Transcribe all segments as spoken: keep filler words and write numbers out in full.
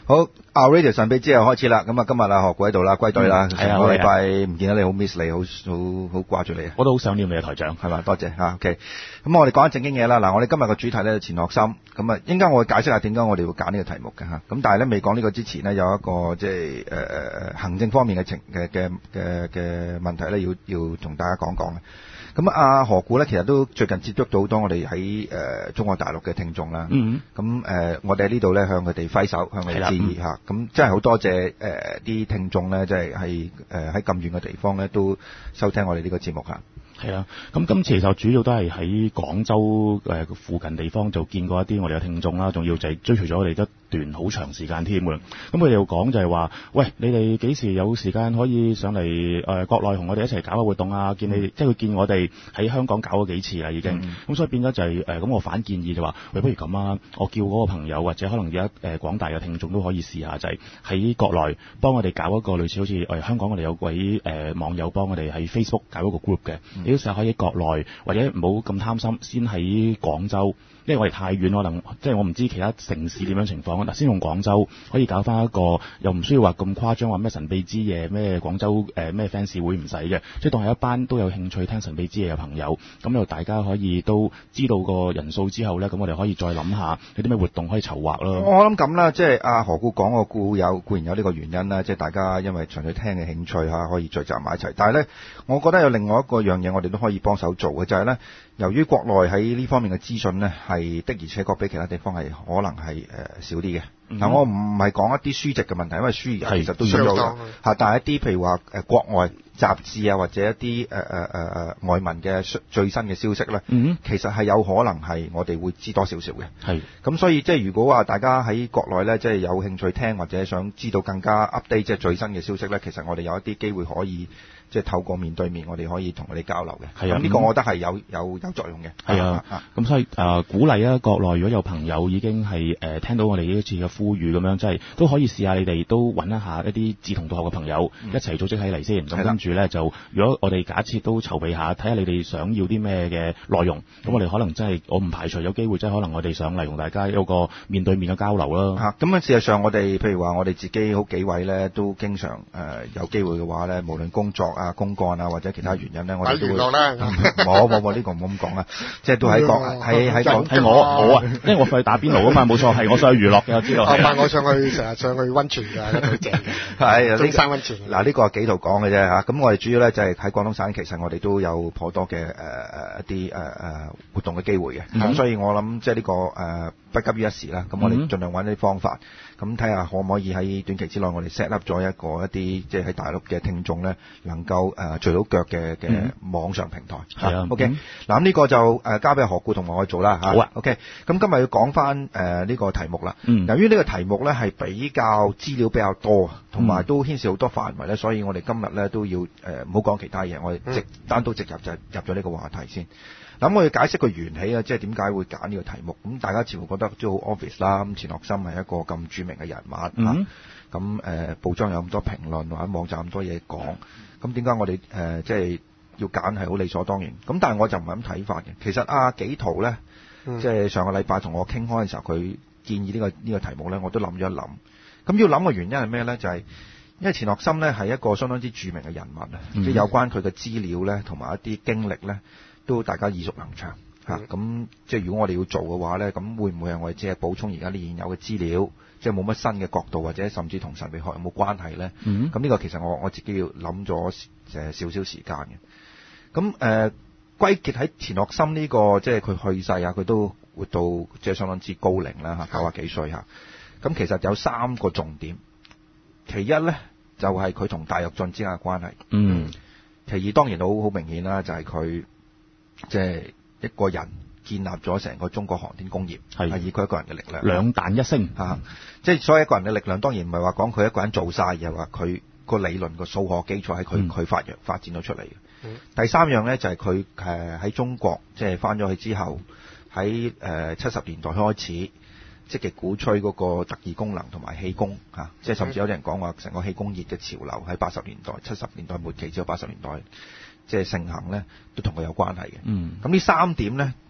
好 ，Our Radio 神秘之夜開始啦。咁啊，今日啊何故喺度啦，歸隊啦。 係啊， 個禮拜唔見到你，好 miss 你，好好好掛住你啊。 我都好想念你啊，台長， 係嘛？多謝嚇。OK，咁我哋講下正經嘢啦。嗱，我哋今日個主題咧，錢學森。咁啊，應該我會解釋下點解我哋會揀呢個題目嘅嚇。咁但係咧，未講呢個之前呢，有一個即係誒誒行政方面嘅情嘅嘅嘅嘅問題咧，要要同大家講講嘅。咁啊，何故咧，其實都最近接觸到好多我哋喺誒中國大陸嘅聽眾啦。 嗯。 咁誒、呃，我哋喺呢度咧向佢哋揮手，向佢哋致意嚇。咁真係好多謝誒啲、呃、聽眾咧，即係係誒喺咁遠嘅地方咧，都收聽我哋呢個節目嚇。 係啊，咁今次其實主要都係喺廣州誒附近地方就見過一啲我哋嘅聽眾啦，仲要就係追隨咗我哋一段好長時間添嘅。咁佢哋又講就係話，喂，你哋幾時有時間可以上嚟誒、呃、國內同我哋一齊搞下活動啊？見你、嗯、即係佢見我哋喺香港搞咗幾次啦已經。咁、嗯、所以變咗就係誒咁我反建議就話，喂，不如咁啊，我叫嗰個朋友或者可能而家誒廣大嘅聽眾都可以試下，就係、是、喺國內幫我哋搞一個類似好似誒、呃、香港我哋有位誒、呃、網友幫我哋喺 Facebook 搞一個 group 嘅。嗯都成日可以喺國內，或者唔好咁貪心，先喺廣州，因為我哋太遠，可能即係我唔知其他城市點樣情況。嗱，先用廣州可以搞翻一個，又唔需要話咁誇張，話咩神秘之夜，咩廣州誒咩 fans 會唔使嘅，即係當係一班都有興趣聽神秘之夜嘅朋友，咁又大家可以都知道個人數之後咧，咁我哋可以再諗下有啲咩活動可以籌劃咯。 我諗咁啦，即係阿何故講個固有固然有呢個原因啦，即係大家因為純粹聽嘅興趣嚇可以聚集埋一齊，但係咧，我覺得有另外一個樣嘢我哋都可以幫手做嘅，就係咧，由於國內喺呢方面嘅資訊呢，係的而且確比其他地方係可能係誒、呃、少啲嘅。嗱、嗯，我唔係講一啲書籍嘅問題，因為書其實都有嘅嚇，但係一啲譬如話誒、呃、國外雜誌啊，或者一啲誒誒誒誒外文嘅最新嘅消息咧、嗯，其實係有可能係我哋會知多少少嘅。係，咁所以即係如果話大家喺國內咧，即係有興趣聽或者想知道更加 update 即係最新嘅消息咧，其實我哋有一啲機會可以。即係透過面對面，我哋可以同佢哋交流嘅。係啊，咁呢個我覺得係有有有作用嘅。係啊，咁、啊啊、所以誒、呃、鼓勵啊，國內如果有朋友已經係誒、呃、聽到我哋呢一次嘅呼籲咁樣，即係都可以試下你哋都揾一下一啲志同道合嘅朋友、嗯、一齊組織起嚟先。咁跟住咧就，如果我哋假設都籌備下，睇下你哋想要啲咩嘅內容，咁、嗯、我哋可能真係我唔排除有機會，即係可能我哋上嚟同大家有個面對面嘅交流啦。嚇，咁啊事實上我哋譬如話我哋自己好幾位咧都經常誒、呃、有機會嘅話咧，無論工作啊、公幹啊或者其他原因咧，我哋都會冇冇冇呢個唔好咁講啦，即係都喺講喺喺講係我我啊，因為我上去打邊爐啊嘛，冇錯係我上去娛樂嘅，我知道。但係我上去成日上去溫泉㗎，好正嘅。係中山溫泉。嗱呢個係幾度講嘅啫嚇，咁我哋主要咧就係喺廣東省，其實我哋都有頗多嘅誒誒一啲誒誒活動嘅機會嘅，咁、嗯、所以我諗即係呢個誒、呃、不急於一時啦，咁我哋盡量揾啲方法。咁睇下可唔可以喺短期之內，我哋 set up 咗一個一啲即係喺大陸嘅聽眾咧，能夠誒聚到腳嘅嘅網上平台。係、嗯、啊 ，OK、嗯。嗱咁呢個就誒、呃、交俾何故同埋我去做啦嚇。好啊 ，OK。咁今日要講翻誒呢個題目啦。嗯。由於呢個題目咧係比較資料比較多，同埋都牽涉好多範圍咧，所以我哋今日咧都要誒唔好講其他嘢，我哋直、嗯、單刀直入就入咗呢個話題先。咁我要解釋個緣起啊，即係點解會揀呢個題目？咁大家似乎覺得都好 obvious 啦。咁錢學森係一個咁著名嘅人物嚇，咁、嗯、誒、呃、報章有咁多評論，或者網站咁多嘢講，咁點解我哋誒、呃、即係要揀係好理所當然？咁但係我就唔係咁睇法嘅。其實阿紀陶咧，即係上個禮拜同我傾開嘅時候，佢建議呢、呢個呢、呢個題目咧，我都諗咗一諗。咁要諗嘅原因係咩咧？就係、是、因為錢學森咧係一個相當之著名嘅人物啊、嗯，即係有關佢嘅資料咧，同埋一啲經歷咧。都大家耳熟能詳嚇，咁、嗯啊、即係如果我哋要做嘅話咧，咁會唔會係我哋只係補充而家啲現有嘅資料，即係冇乜新嘅角度，或者甚至同神秘學有冇關係咧？咁、嗯、呢個其實我我自己要諗咗誒少少時間嘅。咁誒、呃、歸結喺錢學森呢、這個，即係佢去世啊，佢都活到即係相當之高齡啦嚇，九啊幾歲嚇。咁其實有三個重點，其一咧就係佢同戴躍進之間嘅關係。嗯。其二當然好好明顯啦，就係佢。即係一個人建立咗成個中國航天工業，係以佢一個人嘅力量，兩彈一星嚇、啊。即係所有一個人嘅力量，當然唔係話講佢一個人做晒，而係話佢個理論個數學基礎喺佢佢發揚發展咗出嚟嘅、嗯。第三樣咧就係佢誒喺中國即係翻咗去之後，喺誒七十年代開始積極鼓吹嗰個特異功能同埋氣功嚇、啊，即係甚至有啲人講話成個氣功熱嘅潮流喺八十年代、七十年代末期至到八十年代。即係盛行咧，都同佢有關係嘅。嗯，咁呢三點咧，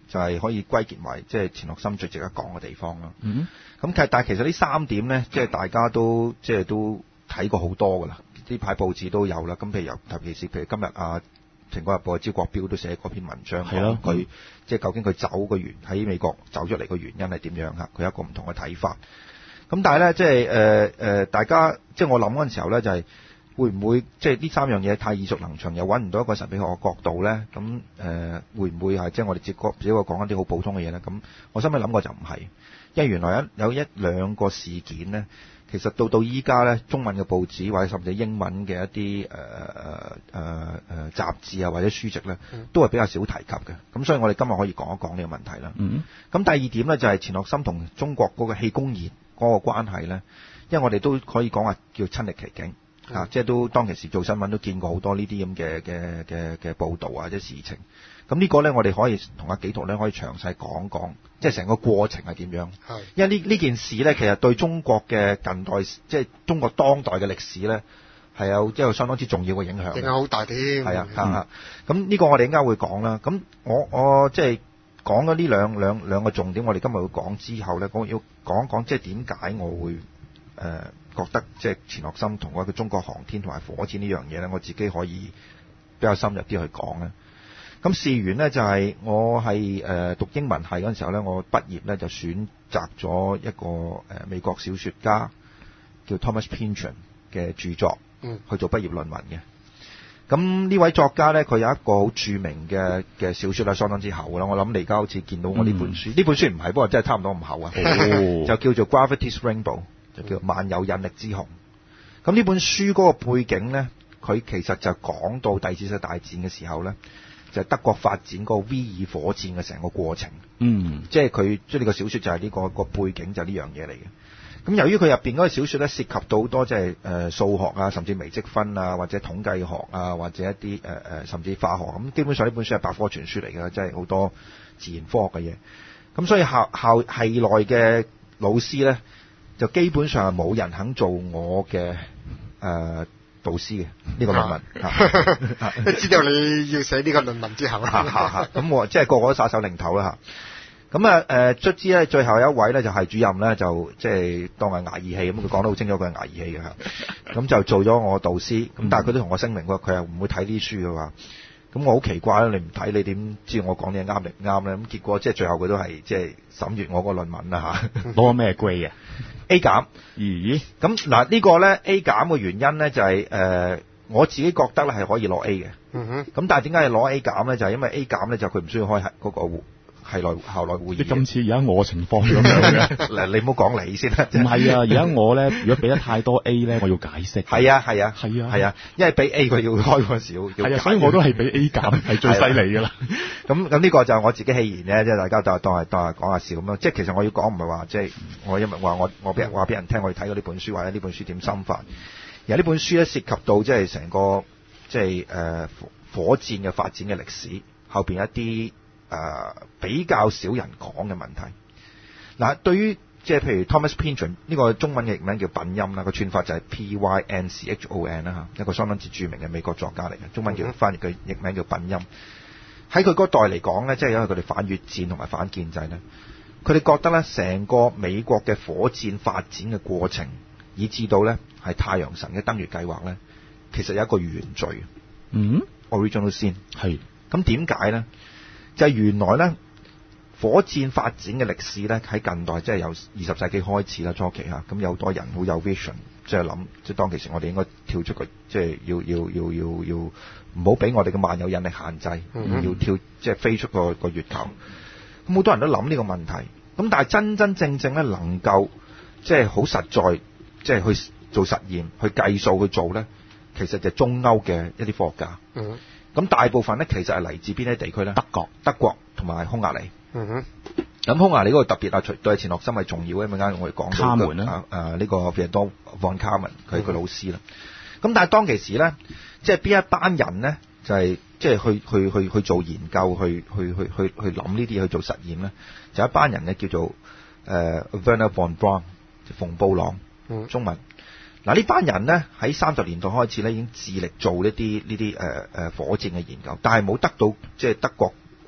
就係、是、可以歸結為即係錢學森最值得講嘅地方咯。 嗯， 咁其實但係其實呢三點咧，即係大家都即係都睇過好多噶啦，呢排報紙都有啦。咁譬如尤其是譬如今日啊，《蘋果日報》招國標都寫過篇文章，講佢即係究竟佢走個原喺美國走出嚟個原因係點樣嚇？佢有一個唔同嘅睇法。咁但係咧，即係誒誒，大家即係我諗嗰陣時候咧，就係、是、會唔會即係呢三樣嘢太耳熟能詳，又揾唔到一個神秘學嘅角度咧？咁誒、呃、會唔會係即係我哋只個只不過講一啲好普通嘅嘢咧？咁我心裏諗過就唔係，因為原來一有一兩個事件咧。其實到到依家咧，中文嘅報紙或者甚至英文嘅一啲誒誒誒誒雜誌啊或者書籍咧，都係比較少提及嘅。咁所以我哋今日可以講一講呢個問題啦。咁、 嗯、 第二點咧就係、是、錢學森同中國嗰個氣功熱嗰個關係咧，因為我哋都可以講話叫親歷其境、嗯、啊，即係都當其時做新聞都見過好多呢啲咁嘅嘅嘅嘅報導啊或者事情。咁呢個咧，我哋可以同阿紀陶咧可以詳細講講，即係成個過程係點樣。係，因為呢呢件事咧，其實對中國嘅近代，即係中國當代嘅歷史咧，係有一個相當之重要嘅影響。影響好大添。係啊，嚇嚇。咁呢個我哋應該會講啦。咁我我即係講咗呢兩兩兩個重點，我哋今日會講之後咧，我要講一講即係點解我會誒、呃、覺得即係錢學森同嗰個中國航天同埋火箭呢樣嘢咧，我自己可以比較深入啲去講咧。咁事緣呢，就係、是、我係誒、呃、讀英文系嗰陣時候呢，我畢業呢就選擇咗一個誒、呃、美國小說家叫 Thomas Pynchon 嘅著作，嗯，去做畢業論文嘅。咁呢位作家呢，佢有一個好著名嘅嘅小說啦，相當之厚啦。我諗你而家好似見到我呢本書，呢、嗯、本書唔係，不過真係差唔多咁厚啊。哦、就叫做 Gravity's Rainbow，就叫萬有引力之虹。咁呢本書嗰個背景呢，佢其實就講到第二次世界大戰嘅時候呢。就係、是、德國發展個 V 二火箭嘅成個過程，嗯，即係佢即係呢個小說就係呢、這個、這個背景就係呢樣嘢嚟嘅。咁由於佢入邊嗰個小說咧涉及到好多即係誒數學啊，甚至微積分啊，或者統計學啊，或者一啲誒誒甚至化學咁，基本上呢本書係百科全書嚟嘅，即係好多自然科學嘅嘢。咁所以校校系內嘅老師咧，就基本上係冇人肯做我嘅誒。呃導師嘅呢、這個論文， 你知道你要寫呢個論文之後啦， 咁我即係個個都耍手擰頭啦嚇。咁啊誒，卒之咧，最後有一位咧就係主任咧，就即係當係牙義氣咁，佢講得好清楚，佢係牙義氣嘅嚇。咁就做咗我導師，咁但係佢都同我聲明喎，佢係唔會睇啲書嘅話。咁我好奇怪啦，你唔睇你點知我講嘢啱定唔啱咧？咁結果即係最後佢都係即係審閱我個論文啦嚇。 攞咩 grade 啊 ？A 減。 咦？ 咁嗱呢個咧 A 減嘅原因咧就係、是、誒、呃、我自己覺得咧係可以攞 A 嘅。嗯哼。咁但係點解係攞 A 減咧？就係、是、因為 A 減咧就佢唔需要開嗰、那個係內校內會議。你咁似而家我情況咁樣嘅。 嗱，你唔好講你先啦。 唔係啊，而家我咧，如果俾得太多 A 咧，我要解釋。 係啊，係啊， 係啊， 係啊，因為俾 A 佢要開嗰陣時要。係啊，所以我都係俾 A 減係最犀利㗎啦。 咁咁呢個就係我自己戲言咧，即係大家當當係當係講下笑咁咯。即係其實我要講唔係話即係我因為話我我俾人話俾人聽，我哋睇過呢本書或者呢本書點深化。而呢本書咧涉及到即係成個即係誒火箭嘅發展嘅歷史後邊一啲。誒、呃、比較少人講嘅問題。嗱，對於即係譬如 Thomas Pynchon 呢個中文嘅譯名叫品音啦，個串法就係 P Y N C H O N 啦嚇，一個相當之著名嘅美國作家嚟嘅，中文叫翻譯嘅譯名叫品音。喺佢嗰代嚟講咧，即係因為佢哋反越戰同埋反建制咧，佢哋覺得咧成個美國嘅火箭發展嘅過程，以至到咧係太陽神嘅登月計劃咧，其實有一個原罪。嗯 ，original sin 係。咁點解咧？就係、是、原來咧，火箭發展嘅歷史咧，喺近代即係由二十世紀開始啦，初期嚇，咁有好多人好有 vision，即係諗，即係當其時我哋應該跳出個，即係要要要要要唔好俾我哋嘅萬有引力限制，嗯、要跳即係飛出個個月球。咁好多人都諗呢個問題，咁但係真真正正咧能夠即係好實在，即係去做實驗、去計數去做咧，其實就係中歐嘅一啲科學家。嗯咁大部分咧，其實係嚟自邊啲地區咧？德國、德國同埋匈牙利。嗯哼。咁匈牙利嗰個特別啊，除對錢學森係重要嘅，一陣間我哋講到。卡門啦。啊呢、這個 Theodor von Kármán 佢係個老師啦。咁、嗯、但係當其時咧，即係邊一班人咧，就係即係去去去去做研究，去去去去去諗呢啲嘢去做實驗咧，就一班人咧叫做誒、呃、Wernher von Braun，馮布朗。嗯。中文。嗱呢班人咧喺三十年代開始咧已經致力做呢啲呢啲誒誒火箭嘅研究，但係冇得到即係德國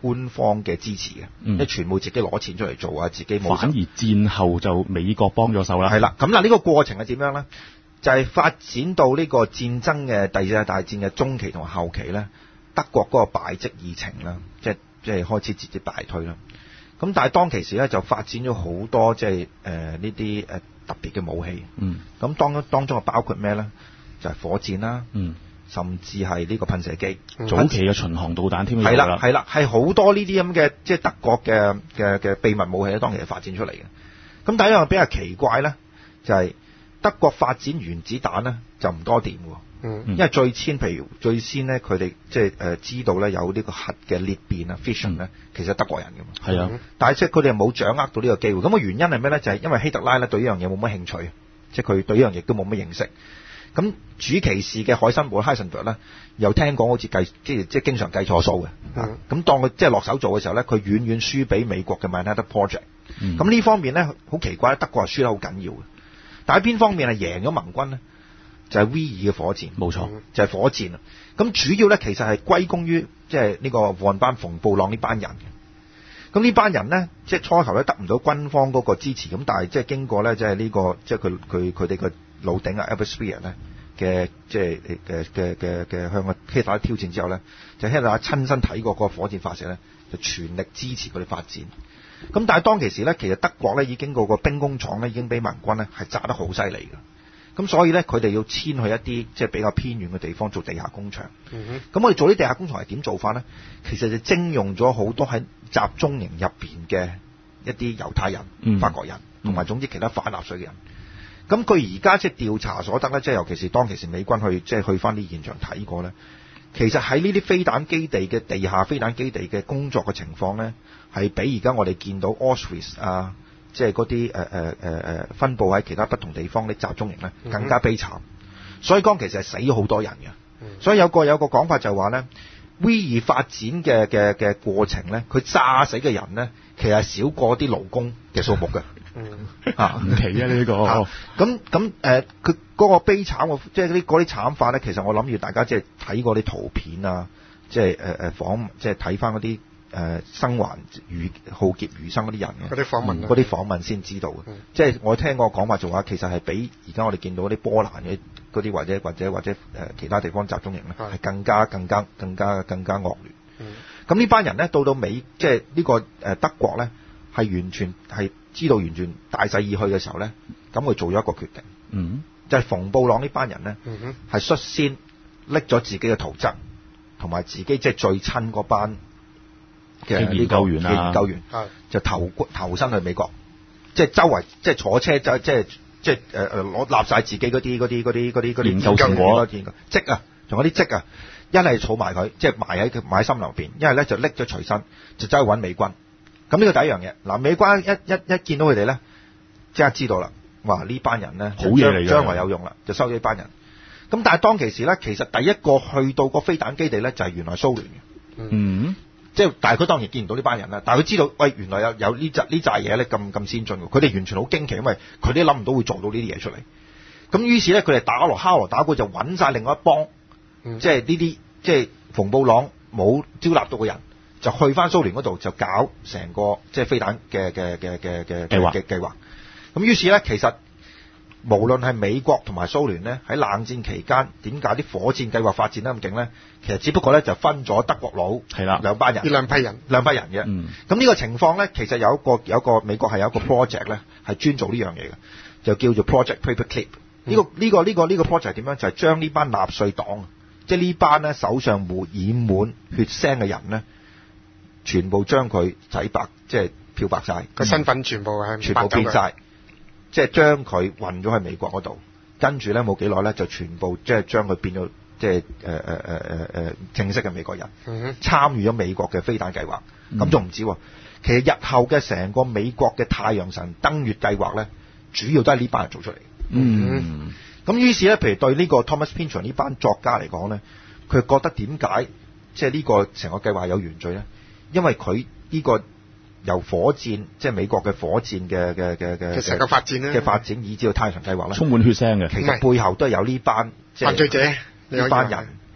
官方嘅支持嘅， 嗯、 即係全部自己攞錢出嚟做啊，自己冇。 反而戰後就美國幫咗手啦。 係啦，咁嗱呢個過程係點樣咧？就係、是、發展到呢個戰爭嘅第二次大戰嘅中期同後期咧，德國嗰個敗績已成啦，即係即係開始節節敗退啦。咁但係當其時咧就發展咗好多即係誒呢啲誒特別嘅武器。嗯。咁當當中啊包括咩咧？就係、是、火箭啦。嗯。甚至係呢個噴射機。 早期嘅巡航導彈添。 係啦係啦，係好多呢啲咁嘅即係德國嘅嘅嘅秘密武器咧，當其時發展出嚟嘅。咁第一樣比較奇怪咧，就係、是。德國發展原子彈咧就唔多掂喎，嗯，因為最先譬如最先咧佢哋即係誒知道咧有呢個核嘅裂變啊 fission 咧，其實係德國人㗎嘛，係啊，但係即係佢哋冇掌握到呢個機會。咁個原因係咩咧？就係、是、因為希特拉咧對呢樣嘢冇乜興趣，即係佢對呢樣嘢都冇乜認識。咁主其事嘅海森堡 Heisenberg 咧，又聽講好似計即係即係經常計錯數嘅，咁、嗯、當佢即係落手做嘅時候咧，佢遠遠輸俾美國嘅 Manhattan Project。咁、嗯、呢方面咧好奇怪，德國係輸得好緊要嘅。但喺邊方面係贏咗盟軍呢？就係 V 二嘅火箭，冇錯，就係、是、火箭啊！咁主要咧其實係歸功於即係呢個黃班馮布朗呢班人嘅。咁呢班人呢，即係初頭咧得唔到軍方嗰個支持，咁但係即係經過咧即係呢個即係佢佢佢哋嘅老頂啊 Albert Speer 咧嘅即係嘅嘅嘅嘅向個希特拉挑戰之後咧，就希特拉親身睇過嗰個火箭發射咧，就全力支持佢哋發展。咁但係當其時咧，其實德國咧已經個個兵工廠咧已經俾盟軍咧係炸得好犀利嘅，咁所以咧佢哋要遷去一啲即係比較偏遠嘅地方做地下工場。咁、嗯、我哋做啲地下工廠係點做法咧？其實就徵用咗好多喺集中營入邊嘅一啲猶太人、嗯、法國人同埋總之其他反納粹嘅人。咁佢而家即係調查所得咧，即係尤其是當其時美軍去即係去翻啲現場睇過咧，其實喺呢啲飛彈基地嘅地下飛彈基地嘅工作嘅情況咧，係比而家我哋見到 Auschwitz 啊，即係嗰啲誒誒誒誒分佈喺其他不同地方啲集中營咧更加悲慘。所以講其實係死咗好多人嘅。所以有個有個講法就係話咧 ，V 二發展嘅嘅嘅過程咧，佢炸死嘅人咧，其實係少過啲勞工嘅數目嘅。 嗯，啊唔奇啊呢個。 咁咁誒，佢嗰個悲慘，即係嗰啲嗰啲慘法咧，其實我諗住大家即係睇過啲圖片啊，即係誒誒訪，即係睇翻嗰啲。誒、呃、生還餘浩劫餘生嗰啲人嘅， 嗰啲訪問， 嗰、嗯、啲訪問先知道嘅、嗯。即係我聽過講話做話，其實係比而家我哋見到嗰啲波蘭嘅嗰啲或者或者或者誒、呃、其他地方集中營咧，係更加更加更加更加惡劣。咁、嗯、呢班人咧到到美，即係呢個誒德國咧，係完全係知道完全大勢已去嘅時候咧，咁佢做咗一個決定，嗯、就係、是、馮布朗呢班人咧，係、嗯、率先拎咗自己嘅圖則，同埋自己即係最親嗰班。嘅研究員啊，研究員就投投身去美國，即係周圍即係坐車就即係即係誒誒攞立曬自己嗰啲嗰啲嗰啲嗰啲嗰啲研究成果積啊，仲有啲積啊，一係儲埋佢，即係埋喺佢埋喺森林入邊，一係咧就拎咗隨身，就走去揾美軍。咁呢個第一樣嘢，嗱美軍一一一見到佢哋咧，即刻知道啦，哇呢班人咧好嘢嚟嘅，將來有用啦，就收咗呢班人。咁但係當其時咧，其實第一個去到個飛彈基地咧，就係原來蘇聯嘅。嗯。即係，但係佢當然見唔到呢班人啦。但係佢知道，喂，原來有有呢扎呢扎嘢咧咁咁先進喎。佢哋完全好驚奇，因為佢哋諗唔到會做到呢啲嘢出嚟。咁於是咧，佢哋打落敲鑼打鼓就揾晒另外一幫，嗯、即係呢啲即係馮布朗冇招納到嘅人，就去翻蘇聯嗰度就搞成個即係飛彈嘅嘅嘅嘅嘅計劃嘅計劃。咁於是咧，其實無論係美國同埋蘇聯咧，喺冷戰期間點解啲火箭計劃發展得咁勁咧？其實只不過咧就分咗德國佬係啦兩班人， 呢兩批人兩批人嘅。咁、嗯、呢個情況咧，其實有一個有一個美國係有一個 project 咧係專做呢樣嘢嘅，就叫做 Project Paperclip。呢、嗯這個呢、這個呢、這個呢、這個 project 點樣？就係、是、將呢班納粹黨，即係呢班咧手上滿染滿血腥嘅人咧，全部將佢洗白，即係漂白晒， 個身份全部係全部變晒，即係將佢運咗去美國嗰度，跟住咧冇幾耐咧就全部即係將佢變咗。即係誒誒誒誒誒正式嘅美國人、嗯、參與咗美國嘅飛彈計劃，咁仲唔止喎？其實日後嘅成個美國嘅太陽神登月計劃咧，主要都係呢班人做出嚟。嗯，咁於是咧，譬如對呢個 Thomas Pynchon 呢班作家嚟講咧，佢覺得點解即係呢個成個計劃有原罪咧？因為佢呢個由火箭即係美國嘅火箭嘅嘅嘅嘅成個發展咧嘅發展，以至到太陽神計劃咧， 充滿血腥嘅， 其實背後都係有呢班、即係、 犯罪者。 呢班人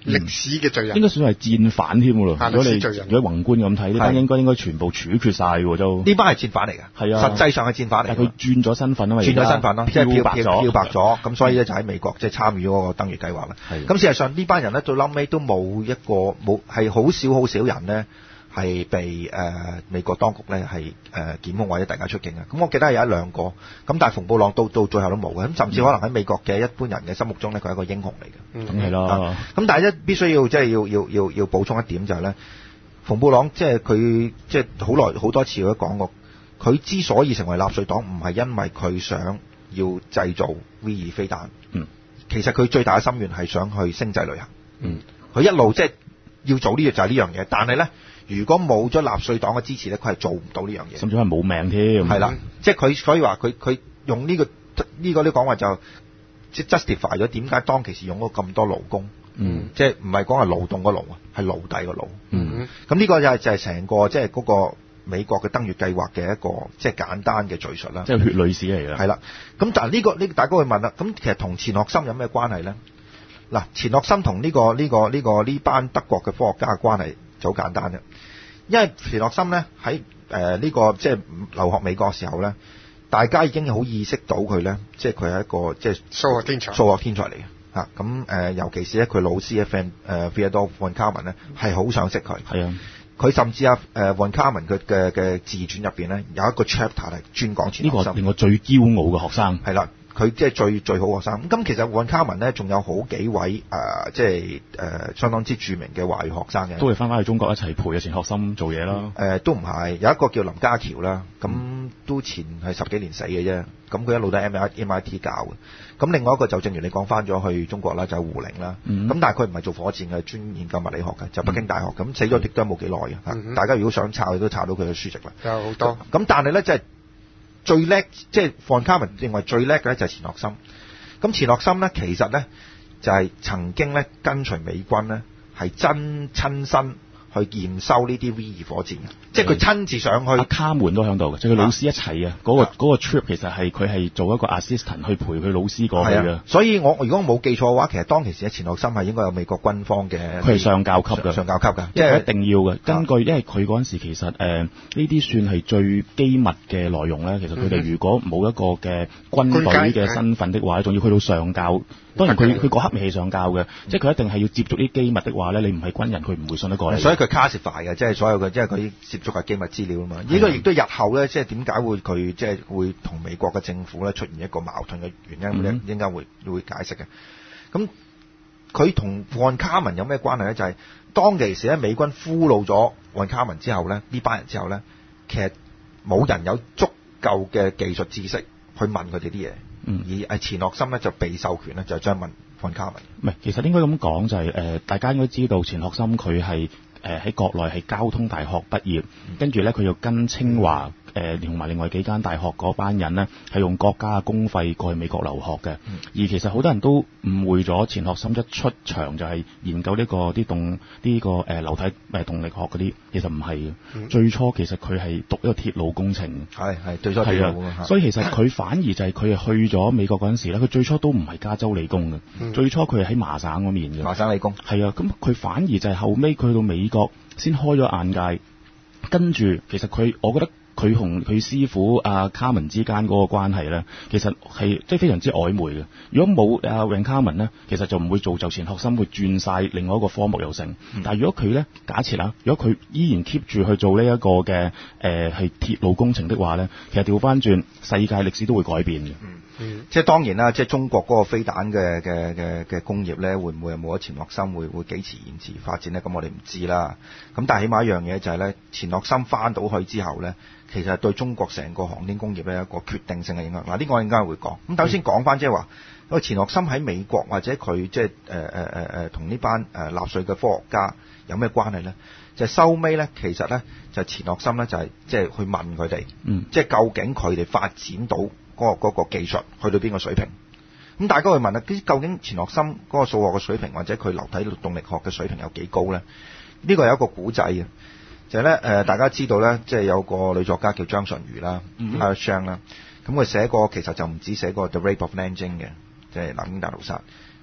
歷史嘅罪人， 應該算係戰犯添喎。如果你罪人如果宏觀咁睇，呢班應該應該全部處決晒喎都。 呢班係戰犯嚟㗎， 係啊， 實際上係戰犯嚟。 但係佢轉咗身份啊嘛， 轉咗身份咯，即係漂白咗，漂白咗，咁所以咧就喺美國即係參與嗰個登月計劃啦。咁事實上呢班人咧到臨尾都冇一個冇係好少好少人咧係被誒、呃、美國當局咧係誒檢控或者大家出境嘅。咁我記得係有一兩個，咁但係馮布朗到到最後都冇嘅。咁甚至可能喺美國嘅一般人嘅心目中咧，佢係一個英雄嚟嘅。 咁係咯。 咁但係一必須要即係要要要要補充一點就係咧，馮布朗即係佢即係好耐好多次都講過，佢之所以成為納粹黨，唔係因為佢想要製造 V 二飛彈。 嗯。 其實佢最大嘅心願係想去星際旅行。 嗯。 佢一路即係要做呢樣就係呢樣嘢，但係咧，如果冇咗納粹黨嘅支持咧，佢係做唔到呢樣嘢。 甚至係冇命添。 係啦，即係佢所以話佢佢用呢、這個呢、這個啲講話就即係 justify 咗點解當其時用咗咁多勞工。 嗯。 即係唔係講係勞動個勞啊，係奴隸個勞。 嗯。 咁呢個就係就係成個即係嗰個美國嘅登月計劃嘅一個即係簡單嘅敘述啦。 即係血淚史嚟嘅。 係啦，咁但係、這、呢個呢、這個、大家會問啦，咁其實同錢學森有咩關係咧？嗱，錢學森同呢個呢、這個呢、這個呢班德國嘅科學家嘅關係就好簡單嘅，因為錢學森咧喺誒呢個即係留學美國嘅時候咧，大家已經好意識到佢咧，即係佢係一個即係數學天才， 數學天才嚟嘅嚇。咁、啊、誒、呃，尤其是咧佢老師嘅 friend 誒 Theodor von Karman 咧，係好想識佢。 係啊， 佢甚至啊誒 von Karman 佢嘅嘅自傳入邊咧有一個 chapter 係專講錢學森。 呢個令我最驕傲嘅學生。 係啦。佢即係最最好學生。咁其實von Karman咧，仲有好幾位誒、呃，即係誒、呃、相當之著名嘅華裔學生嘅， 都會翻返去中國一齊陪嘅錢學森做嘢啦。誒、 呃、都唔係，有一個叫林家喬啦，咁、嗯、都前係十幾年死嘅啫。咁佢一路都喺 M I T 教嘅。咁另外一個就正如你講翻咗去中國啦，就係、胡寧啦。咁、嗯、但係佢唔係做火箭嘅，專研究物理學嘅，就北京大學。咁、嗯、死咗亦都冇幾耐嘅。嗯、大家如果想抄，亦都抄到佢嘅書籍啦。 有好多。 咁但係咧，即係最叻，即係von Karman認為最叻嘅咧就係錢學森。咁錢學森咧，其實咧就係、是、曾經咧跟隨美軍咧，係真親身去驗收呢啲 V 二火箭嘅，即係佢親自上去。阿卡門都喺度嘅，即係佢老師一齊啊。嗰、那個嗰、那個 trip 其實係佢係做一個 assistant 去陪佢老師過去嘅。 所以我如果我冇記錯嘅話，其實當其時嘅錢學森係應該有美國軍方嘅。佢係上校級嘅， 上校級嘅， 即係一定要嘅。根據因為佢嗰陣時其實誒呢啲算係最機密嘅內容咧。其實佢哋如果冇一個嘅軍隊嘅身份的話，仲要去到上校。當然佢佢嗰刻未係上校嘅，即係佢一定係要接觸啲機密的話咧，你唔係軍人，佢唔會信得過你。 所以佢 classify 嘅，即係所有嘅，即係佢接觸嘅機密資料啊嘛。呢個亦都日後咧，即係點解會佢即係會同美國嘅政府咧出現一個矛盾嘅原因咧，應該會會解釋嘅。咁佢同von Karman有咩關係咧？就係、是、當其時咧，美軍俘虜咗von Karman之後咧，呢班人之後咧，其實冇人有足夠嘅技術知識去問佢哋啲嘢。嗯，而係錢學森咧就被授權咧就將問von Karman。 唔係，其實應該咁講就係、是、誒、呃，大家應該知道錢學森佢係誒喺國內係交通大學畢業，嗯、跟住咧佢又跟清華誒同埋另外幾間大學嗰班人呢，係用國家嘅公費過去美國留學嘅。嗯、而其實好多人都誤會咗錢學森一出場就係研究呢、這個啲動呢、這個誒、呃、流體誒動力學嗰啲，其實唔係嘅。嗯、最初其實佢係讀一個鐵路工程。 係係最初鐵路啊。 所以其實佢反而就係佢係去咗美國嗰陣時咧，佢最初都唔係加州理工嘅，嗯、最初佢係喺麻省嗰面嘅。 麻省理工。係啊，咁佢反而就係後尾佢去到美國先開咗眼界，跟住其實佢，我覺得。佢同佢師傅阿卡文之間嗰個關係咧，其實係即係非常之曖昧嘅。如果冇阿von Karman咧，其實就唔會造就錢學森會轉晒另外一個科目又成。嗯、但係如果佢咧，假設啊，如果佢依然 keep 住去做呢一個嘅誒係鐵路工程的話咧，其實調翻轉世界歷史都會改變嘅。 嗯嗯，即係當然啦，即係中國嗰個飛彈嘅嘅嘅嘅工業咧，會唔會有冇咗錢學森會會幾遲延遲發展咧？咁我哋唔知啦。咁但係起碼一樣嘢就係咧，錢學森翻到去之後咧，其實對中國成個航天工業咧一個決定性嘅影響。嗱，呢個我陣間會講。咁首先講翻即係話，因為錢學森喺美國或者佢即係誒誒誒誒同呢班誒納粹嘅科學家有咩關係咧？就係收尾咧，其實咧就係錢學森咧就係即係去問佢哋，嗯，即係究竟佢哋發展到嗰個嗰個技術去到邊個水平？咁大家會問啦，究竟錢學森嗰個數學嘅水平或者佢流體動力學嘅水平有幾高咧？呢個有一個古仔嘅，就係咧誒，大家知道咧，即係有個女作家叫張純如啦，阿張啦，咁佢寫過其實就唔止寫過《The Rape of Nanjing》嘅，即係南京大屠殺。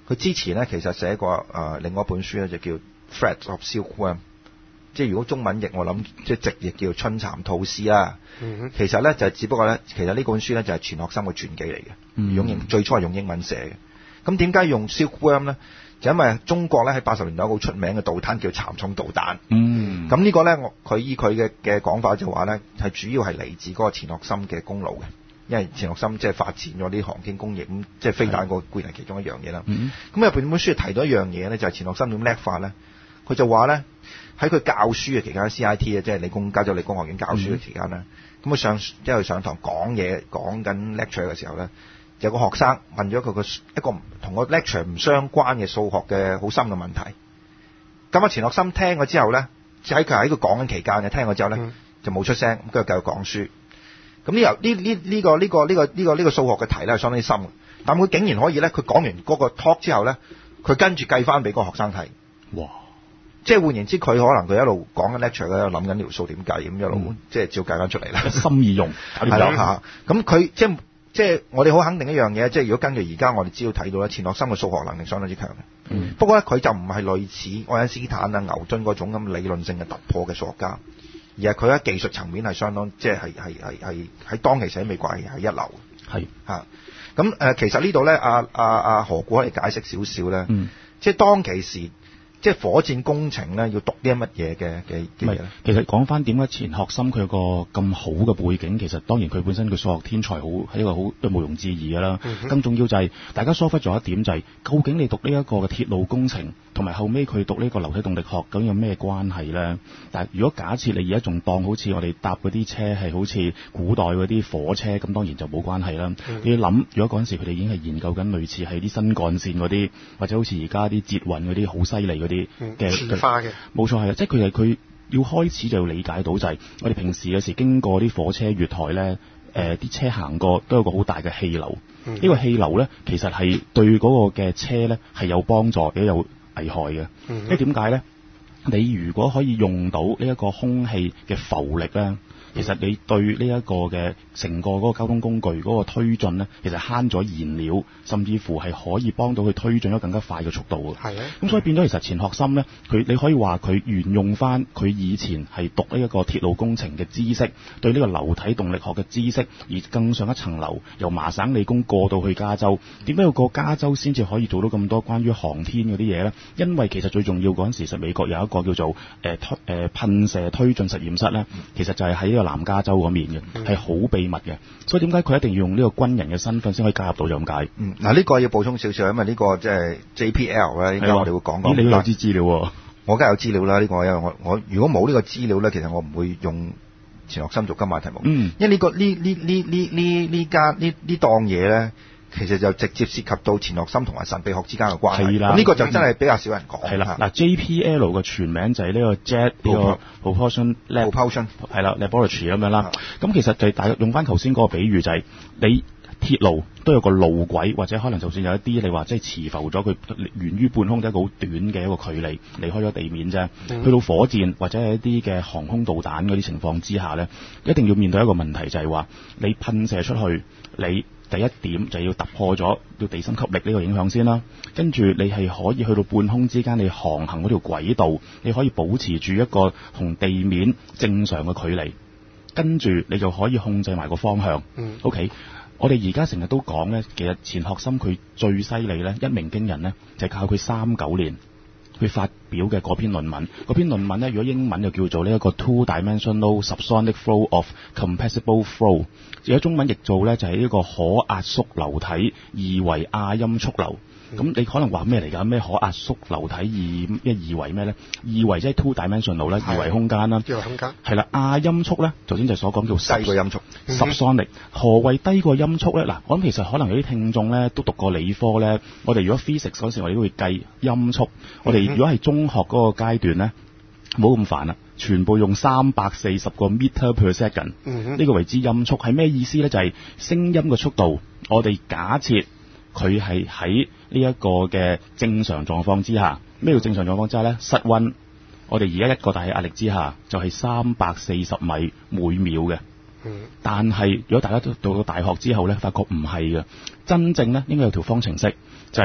佢之前咧其實寫過誒、呃、另外一本書咧，就叫《Threads of Silkworm》，即係如果中文譯我諗即係直譯叫《春蠶吐絲》啦。 嗯其實咧就係只不過咧，其實呢本書咧就係錢學森嘅傳記嚟嘅， 嗯用英最初係用英文寫嘅。咁點解用 Silkworm 咧？就因為中國咧喺八十年代有個好出名嘅導彈叫蠶蟲導彈。 嗯， 咁呢個咧，我佢以佢嘅嘅講法就話咧，係主要係嚟自嗰個錢學森嘅功勞嘅，因為錢學森即係發展咗啲航天工業，咁即係飛彈個固然係其中一樣嘢啦。 嗯咁入邊本書提到一樣嘢咧，就係錢學森點叻法咧，佢就話咧喺佢教書嘅期間 ，C I T 啊，即係理工加州理工學院教書嘅期間咧，咁佢、嗯、上即係上堂講嘢講緊 lecture 嘅時候咧。有個學生問咗佢個一個同個 lecture 唔相關嘅數學嘅好深嘅問題，咁啊錢學森聽咗之後咧，就喺佢喺佢講緊期間嘅聽咗之後咧，嗯、就冇出聲，咁佢繼續講書。咁呢由呢呢呢個呢、這個呢、這個呢、這個呢、這個數學嘅題咧係相當之深嘅，但佢竟然可以咧，佢講完嗰個 talk 之後咧，佢跟住計翻俾個學生睇。 哇！ 即係換言之，佢可能佢一路講緊 lecture 咧，諗緊條數點計，咁一路、嗯、即係照計翻出嚟啦。 心意用係啦嚇，咁佢即係。即係我哋好肯定一樣嘢，即係如果根據而家我哋只要睇到咧，錢學森嘅數學能力相當之強嘅。 嗯、 不過咧，佢就唔係類似愛因斯坦啊、牛頓嗰種咁理論性嘅突破嘅數學家，而係佢喺技術層面係相當，即係係係係係喺當其時喺美國係係一流。 係嚇咁誒，其實呢度咧，阿阿阿何故可以解釋少少咧？ 嗯、 即係當其時。即係火箭工程咧，要讀啲乜嘢嘅嘅嘅嘢咧？ 其實講翻點解錢學森佢有個咁好嘅背景，其實當然佢本身佢數學天才好係一個好都毋庸置疑㗎啦。嗯、哼更重要就係、是、大家疏忽咗一點就係、是，究竟你讀呢一個嘅鐵路工程，同埋後尾佢讀呢個流體動力學，究竟有咩關係咧？但係如果假設你而家仲當好似我哋搭嗰啲車係好似古代嗰啲火車，咁當然就冇關係啦。嗯、你要諗，如果嗰陣時佢哋已經係研究緊類似係啲新幹線嗰啲，或者好似而家啲捷運嗰啲好犀利嗰啲。嘅磁化嘅， 冇錯係啊！即係佢係佢要開始就要理解到就係我哋平時有時經過啲火車月台咧，誒、呃、啲車行過都有個好大嘅氣流，嗯、個氣呢個氣流咧其實係對嗰個嘅車咧係有幫助，亦都有危害嘅。因為點解咧？你如果可以用到呢一個空氣嘅浮力咧。其實你對呢一個嘅成個嗰個交通工具嗰個推進咧，其實慳咗燃料，甚至乎係可以幫到佢推進咗更加快嘅速度嘅。係啊，咁所以變咗其實錢學森咧，佢你可以話佢沿用翻佢以前係讀呢一個鐵路工程嘅知識，對呢個流體動力學嘅知識，而更上一層樓，由麻省理工過到去加州。點解要過加州先至可以做到咁多關於航天嗰啲嘢咧？因為其實最重要嗰陣時，實美國有一個叫做誒推誒噴射推進實驗室咧，其實就係喺呢個南加州嗰面嘅，係好秘密嘅，所以點解佢一定要用呢個軍人嘅身份先可以加入到就咁解？嗯， 嗱呢個要補充少少，因為呢個即係 J P L 咧，應該我哋會講講。 你都有啲資料喎？ 我梗係有資料啦，呢個因為我我如果冇呢個資料咧，其實我唔會用錢學森做今晚題目。嗯，因為呢個呢呢呢呢呢呢家呢呢檔嘢咧。其實就直接涉及到錢學森同埋神秘學之間嘅關係。係啦，咁呢個就真係比較少人講。係啦，嗱 J P L 嘅全名就係呢個 Jet 呢個 Propulsion Lab，係啦 Laboratory 咁樣啦。咁其實就係大約用翻頭先嗰個比喻，就係你鐵路都有個路軌，或者可能就算有一啲你話即係磁浮咗，佢源於半空都係一個好短嘅一個距離離開咗地面啫。嗯、去到火箭或者係一啲嘅航空導彈嗰啲情況之下咧，一定要面對一個問題，就係話你噴射出去，你第一點就要突破咗要地心吸力呢個影響先啦，跟住你係可以去到半空之間，你航行嗰條軌道，你可以保持住一個同地面正常嘅距離，跟住你就可以控制埋個方向。嗯、OK，我哋而家成日都講呢，其實錢學森佢最犀利呢，一鳴驚人呢，就係靠佢三九年去發表嘅嗰篇論文。嗰篇論文呢，如果英文就叫做呢一個 Two-Dimensional Subsonic Flow of Compressible Flow， 如果中文譯做呢，就係呢個可壓縮流體二維亞音速流。咁、嗯、你可能話咩嚟㗎？咩可壓縮流體二一二維咩咧？二維即係 two dimensional 啦，二維空間啦。二維空間係啦，亞音速咧，頭先就所講叫低過音速。subsonic、嗯、何謂低過音速咧？嗱，我諗其實可能有啲聽眾咧都讀過理科咧，我哋如果 physics 嗰時我哋都會計音速。我哋如果係中學嗰個階段咧，冇咁煩啦，全部用三百四十個 meter per second，呢、嗯、個為之音速係咩意思咧？就係、是、聲音嘅速度，我哋假設佢係喺呢一個嘅正常狀況之下，咩叫正常狀況之下咧？室溫，我哋而家一個大氣壓力之下，就係三百四十米每秒嘅。嗯。但係如果大家都到到大學之後咧，發覺唔係嘅，真正咧應該有條方程式，就係咧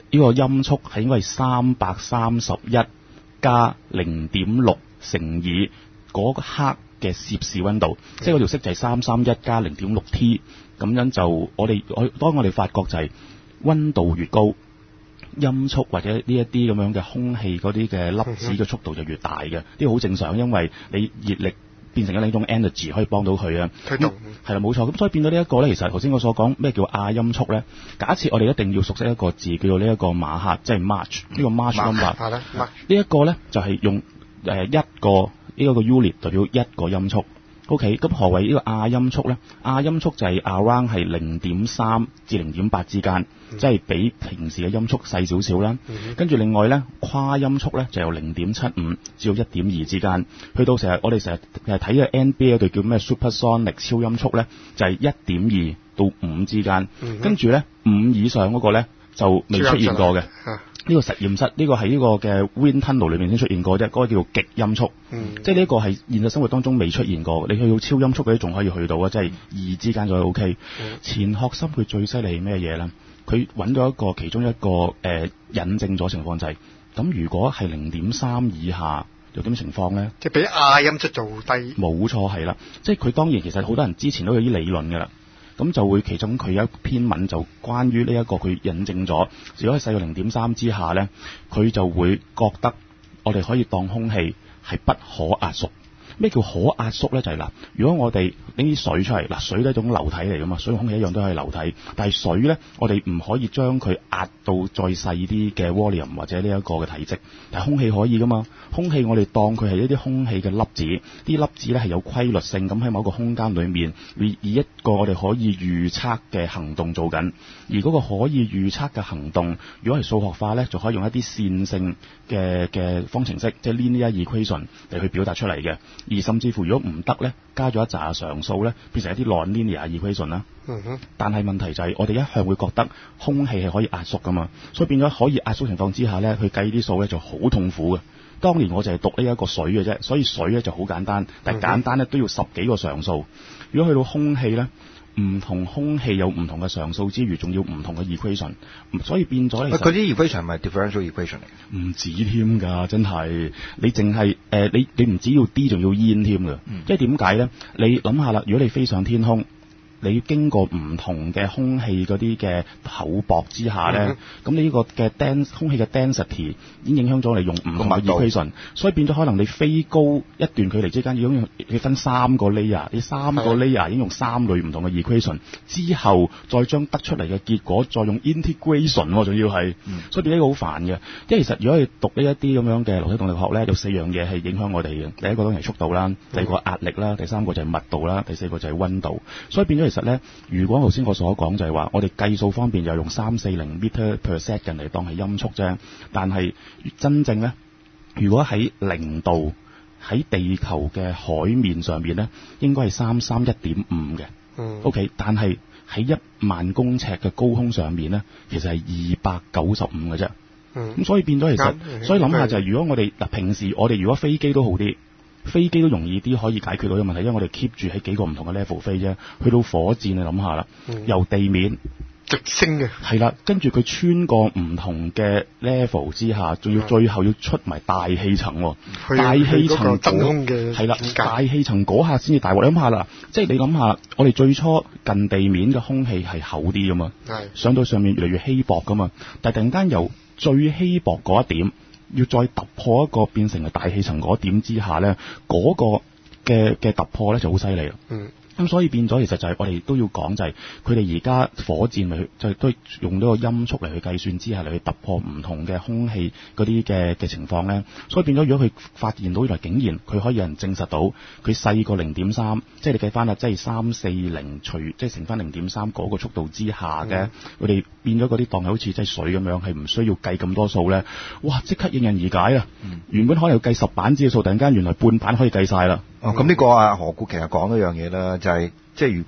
呢個音速係應該係三百三十一加零點六乘以嗰刻嘅攝氏溫度，嗯、即係嗰條式就係三三一加零點六 T， 咁樣就我哋我當我哋發覺就係溫度越高，音速或者呢一啲咁樣嘅空氣嗰啲嘅粒子嘅速度就越大嘅，呢個好正常，因為你熱力變成咗另一種 energy 可以幫到佢啊。 推動係啦，冇錯。咁所以變到呢一個咧，其實頭先我所講咩叫亞音速咧？假設我哋一定要熟悉一個字叫做呢一個馬赫，即係 Mach 呢個 Mach number。係啦，呢一個咧就係用誒一個呢一個 unit 代表一個音速。OK，咁何謂呢個亞音速咧？亞音速就係 around 係零點三至零點八之間，嗯、即係比平時嘅音速細少少啦。嗯、跟住另外咧，跨音速咧就由零點七五至到一點二之間，去到成日我哋成日誒睇嘅 N B A 嗰隊叫咩 Supersonic 超音速咧，就係一點二到五之間。嗯、跟住咧五以上嗰個咧就未出現過嘅。呢個實驗室，呢、這個係呢個嘅 Wind Tunnel 裏面先出現過啫，嗰、那個叫做極音速，嗯、即係呢個係現實生活當中未出現過。你去到超音速嗰啲仲可以去到啊，即係二之間就 O K。嗯、錢學森佢最犀利係咩嘢咧？佢揾到一個其中一個誒、呃、引證咗情況就係、是，咁如果係零點三以下有點情況咧？ 即係比亞音速做低。冇錯，係啦，即係佢當然其實好多人之前都有啲理論㗎啦。咁就會其中佢有一篇文就關於呢一個佢引證咗，如果喺細過零點三之下咧，佢就會覺得我哋可以當空氣係不可壓縮。咩叫可壓縮咧？就係、是、嗱，如果我哋拎啲水出嚟，嗱，水都係一種流體嚟噶嘛，水同空氣一樣都係流體，但係水咧，我哋唔可以將佢壓到再細啲嘅 volume 或者呢一個嘅體積，但係空氣可以噶嘛。空氣我哋當佢係一啲空氣嘅粒子，啲粒子咧係有規律性咁喺某個空間裏面，以以一個我哋可以預測嘅行動做緊，而嗰個可以預測嘅行動，如果係數學化咧，就可以用一啲線性嘅嘅方程式，即係 linear equation 嚟去表達出嚟嘅。而甚至乎如果唔得咧，加咗一紮常數咧，變成一啲 non-linear equation 啦。嗯哼。但係問題就係我哋一向會覺得空氣係可以壓縮噶嘛，所以變咗可以壓縮情況之下咧，去計啲數咧就好痛苦嘅。當年我就係讀呢一個水嘅啫，所以水咧就好簡單，但係簡單咧都要十幾個常數。如果去到空氣咧，唔同空氣有唔同嘅常數之餘，仲要唔同嘅 equation， 所以變咗其實。 嗰啲 equation 係咪 differential equation 嚟？ 唔止添㗎，真係你淨係誒你你唔止要 D， 仲要 E 添㗎。嗯、即係點解咧？你諗下啦，如果你飛上天空，你經過唔同嘅空氣嗰啲嘅厚薄之下咧，咁、嗯、你呢個嘅 dens 空氣嘅 density 已經影響咗你用唔同嘅 equation，所以變咗可能你飛高一段距離之間，要用要分三個 layer， 你三個 layer 已經用三類唔同嘅 equation 之後，再將得出嚟嘅結果再用 integration 喎，仲要係，嗯、所以變咗一個好煩嘅。因為其實如果你讀呢一啲咁樣嘅流體動力學咧，有四樣嘢係影響我哋嘅。第一個當然係速度啦，第二個壓力啦，第三個就係密度啦，第四個就係溫度。所以變咗其實咧，如果頭先我所講就係話，我哋計數方面就用三四零 meter per second 嚟當係音速啫。但係真正咧，如果喺零度喺地球嘅海面上邊咧，應該係三三一點五嘅。嗯。OK，但係喺一萬公尺嘅高空上面咧，其實係二百九十五嘅啫。嗯。咁所以變咗其實，嗯、所以諗下就係、是，如果我哋嗱平時我哋如果飛機都好啲。飛機都容易啲可以解決到嘅問題，因為我哋 keep 住喺幾個唔同嘅 level 飛啫。去到火箭你諗下啦，嗯、由地面直升嘅係啦，跟住佢穿過唔同嘅 level 之下，仲要最後要出埋大氣層喎。嗯、大氣層真空嘅係啦，大氣層嗰下先至大鑊。你諗下啦，即係你諗下，我哋最初近地面嘅空氣係厚啲噶嘛，係上到上面越嚟越稀薄噶嘛，但係突然間由最稀薄嗰一點，要再突破一個變成係大氣層嗰點之下咧，嗰、嗰個嘅嘅突破咧就好犀利啦。嗯。咁所以變咗，其實就係我哋都要講，就係佢哋而家火箭咪就係都用呢個音速嚟去計算之下嚟去突破唔同嘅空氣嗰啲嘅嘅情況咧。所以變咗，如果佢發現到原來竟然佢可以有人證實到佢細過零點三，即係你計翻啦，即係三四零除即係乘翻零點三嗰個速度之下嘅，佢哋、嗯、變咗嗰啲當係好似即係水咁樣，係唔需要計咁多數咧。哇！即刻應人而解啊！嗯、原本可能要計十版紙嘅數，突然間原來半版可以計晒啦。 哦，咁呢個啊何故其實講一樣嘢啦，就係、是、即係如果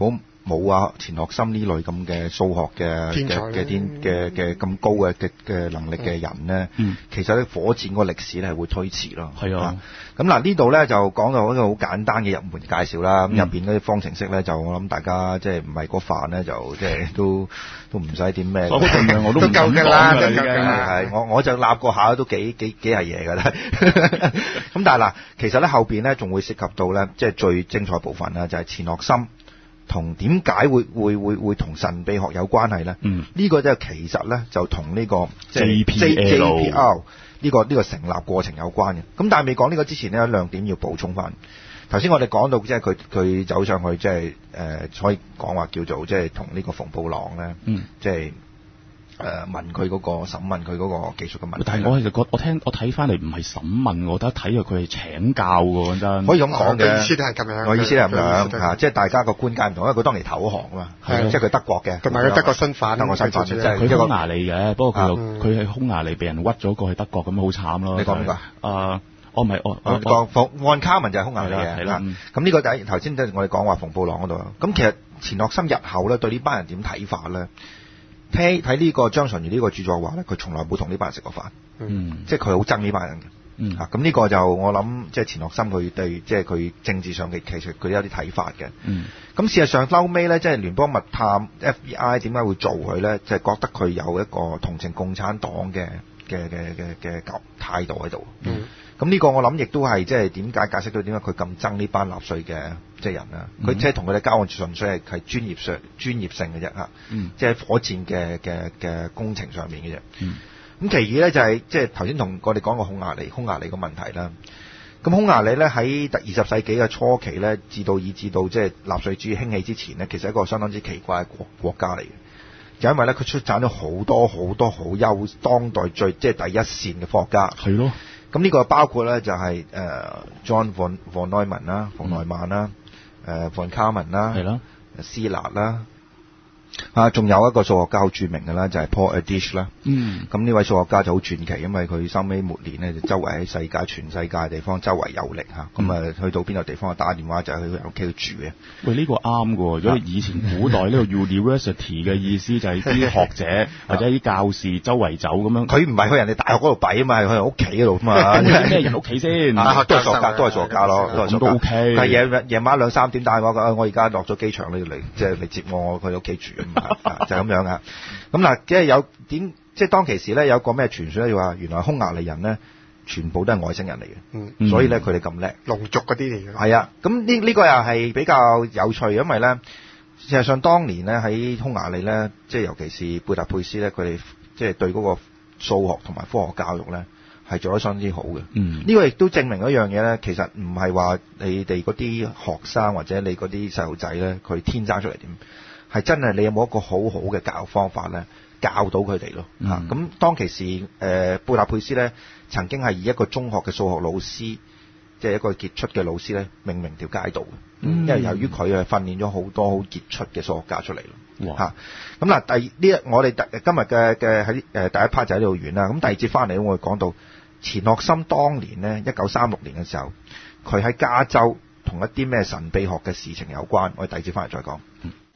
冇啊錢學森呢類咁嘅數學嘅天才嘅嘅天嘅嘅咁高嘅嘅嘅能力嘅人咧， 嗯其實咧火箭個歷史咧係會推遲咯。 係啊。 咁嗱呢度咧就講到一個好簡單嘅入門介紹啦。咁嗯入邊嗰啲方程式咧，就我諗大家即係唔係嗰飯咧，就即係都都唔使點咩。 我盡量我都唔都夠㗎啦都夠㗎啦係我我就立過下都幾幾幾係嘢㗎啦。咁但係嗱，其實咧後邊咧仲會涉及到咧，即係最精彩部分啦，就係錢學森同點解會會會會同神秘學有關係咧？ 嗯， 呢個即係其實咧就同呢個即係 J P L 呢個呢個成立過程有關嘅。咁但係未講呢個之前呢，有兩點要補充翻。頭先我哋講到即係佢佢走上去即係誒可以講話叫做即係同呢個馮布朗咧， 嗯， 即係誒問佢嗰個審問佢嗰個技術嘅問題。 但係我其實覺我聽我睇翻嚟唔係審問，我覺得睇佢佢係請教喎，講真。 可以咁講嘅。 意思都係咁樣。 我意思係咁樣佢嚇，即係大家個觀感唔同，因為佢當年投降啊嘛， 係即係佢德國嘅， 同埋佢德國身份， 德國身份即係佢一個匈牙利嘅，不過佢又嗯佢喺匈牙利被人屈咗過去德國，咁好慘咯。 你講邊個？ 啊，我唔係我我我講按卡文就係匈牙利嘅， 係啦係啦嗯咁呢個就係頭先即係我哋講話馮布朗嗰度。咁其實錢學森日後咧對呢班人點睇法咧？聽睇呢個張純如呢個著作話咧，佢從來冇同呢班人食過飯， 嗯， 即係佢好憎呢班人嘅。 嗯啊，咁呢個就我諗即係錢學森佢對即係佢政治上嘅其實佢有啲睇法嘅。 嗯， 咁事實上後尾咧，即係聯邦密探 F B I 點解會做佢咧？就係覺得佢有一個同情共產黨嘅嘅嘅嘅嘅態度喺度。 嗯。 咁呢個我諗亦都係即係點解解釋到點解佢咁憎呢班納粹嘅即係人啦？佢即係同佢哋交往純粹係係專業上專業性嘅啫嚇， 嗯， 即係火箭嘅嘅嘅工程上面嘅啫。 嗯， 咁其二咧就係即係頭先同我哋講過匈牙利匈牙利個問題啦。咁匈牙利咧喺二十世紀嘅初期咧，至到以至到即係納粹主義興起之前咧，其實係一個相當之奇怪嘅國國家嚟嘅。就因為咧佢出產咗好多好多好優當代最即係第一線嘅科學家。 係咯。 咁呢個包括咧就係誒 John von von Neumann 啦，馮內曼啦，誒 von Karman 啦， 係啦， 斯納啦，啊，仲有一個數學家好著名嘅啦，就係 Paul Erdős 啦。 嗯。 咁呢位數學家就好傳奇，因為佢收尾末年呢，就周圍喺世界全世界地方周圍遊歷嚇，咁啊、嗯、去到邊度地方打電話就去佢屋企度住嘅。 喂，呢、呢個啱嘅喎，如果以前古代呢個 university 嘅意思就係啲學者或者啲教士周圍走咁樣。 佢唔係去人哋大學嗰度比啊嘛，係去人屋企嗰度啊嘛。 咩人屋企先？ 都係數學家，都係數學家咯，都係數學家。 都 OK。 但係夜夜晚兩三點打電話講，我而家落咗機場呢度嚟，即係嚟接我，我去屋企住啊嘛，就係咁樣啊。咁嗱，即係有點，即係當其時咧有個咩傳說咧，要話原來匈牙利人咧全部都係外星人嚟嘅， 嗯， 所以咧佢哋咁叻， 龍族嗰啲嚟嘅。 係啊，咁呢呢個又係比較有趣，因為咧事實上當年咧喺匈牙利咧，即係尤其是貝達佩斯咧，佢哋即係對嗰個數學同埋科學教育咧係做得相當之好嘅。 嗯， 呢個亦都證明一樣嘢咧，其實唔係話你哋嗰啲學生或者你嗰啲細路仔咧，佢天生出嚟點。係真係你有冇一個好好嘅教育方法咧，教到佢哋咯嚇。咁、嗯、當其時，誒、呃、貝納佩斯咧曾經係以一個中學嘅數學老師，即係一個傑出嘅老師咧，命名條街道嘅。嗯、因為由於佢係訓練咗好多好傑出嘅數學家出嚟咯嚇。咁嗱、啊，第呢我哋今日嘅嘅喺誒第一 part 就喺度完啦。咁第二節翻嚟我會講到錢學森當年咧，一九三六年嘅時候，佢喺加州同一啲咩神秘學嘅事情有關。我哋第二節翻嚟再講。嗯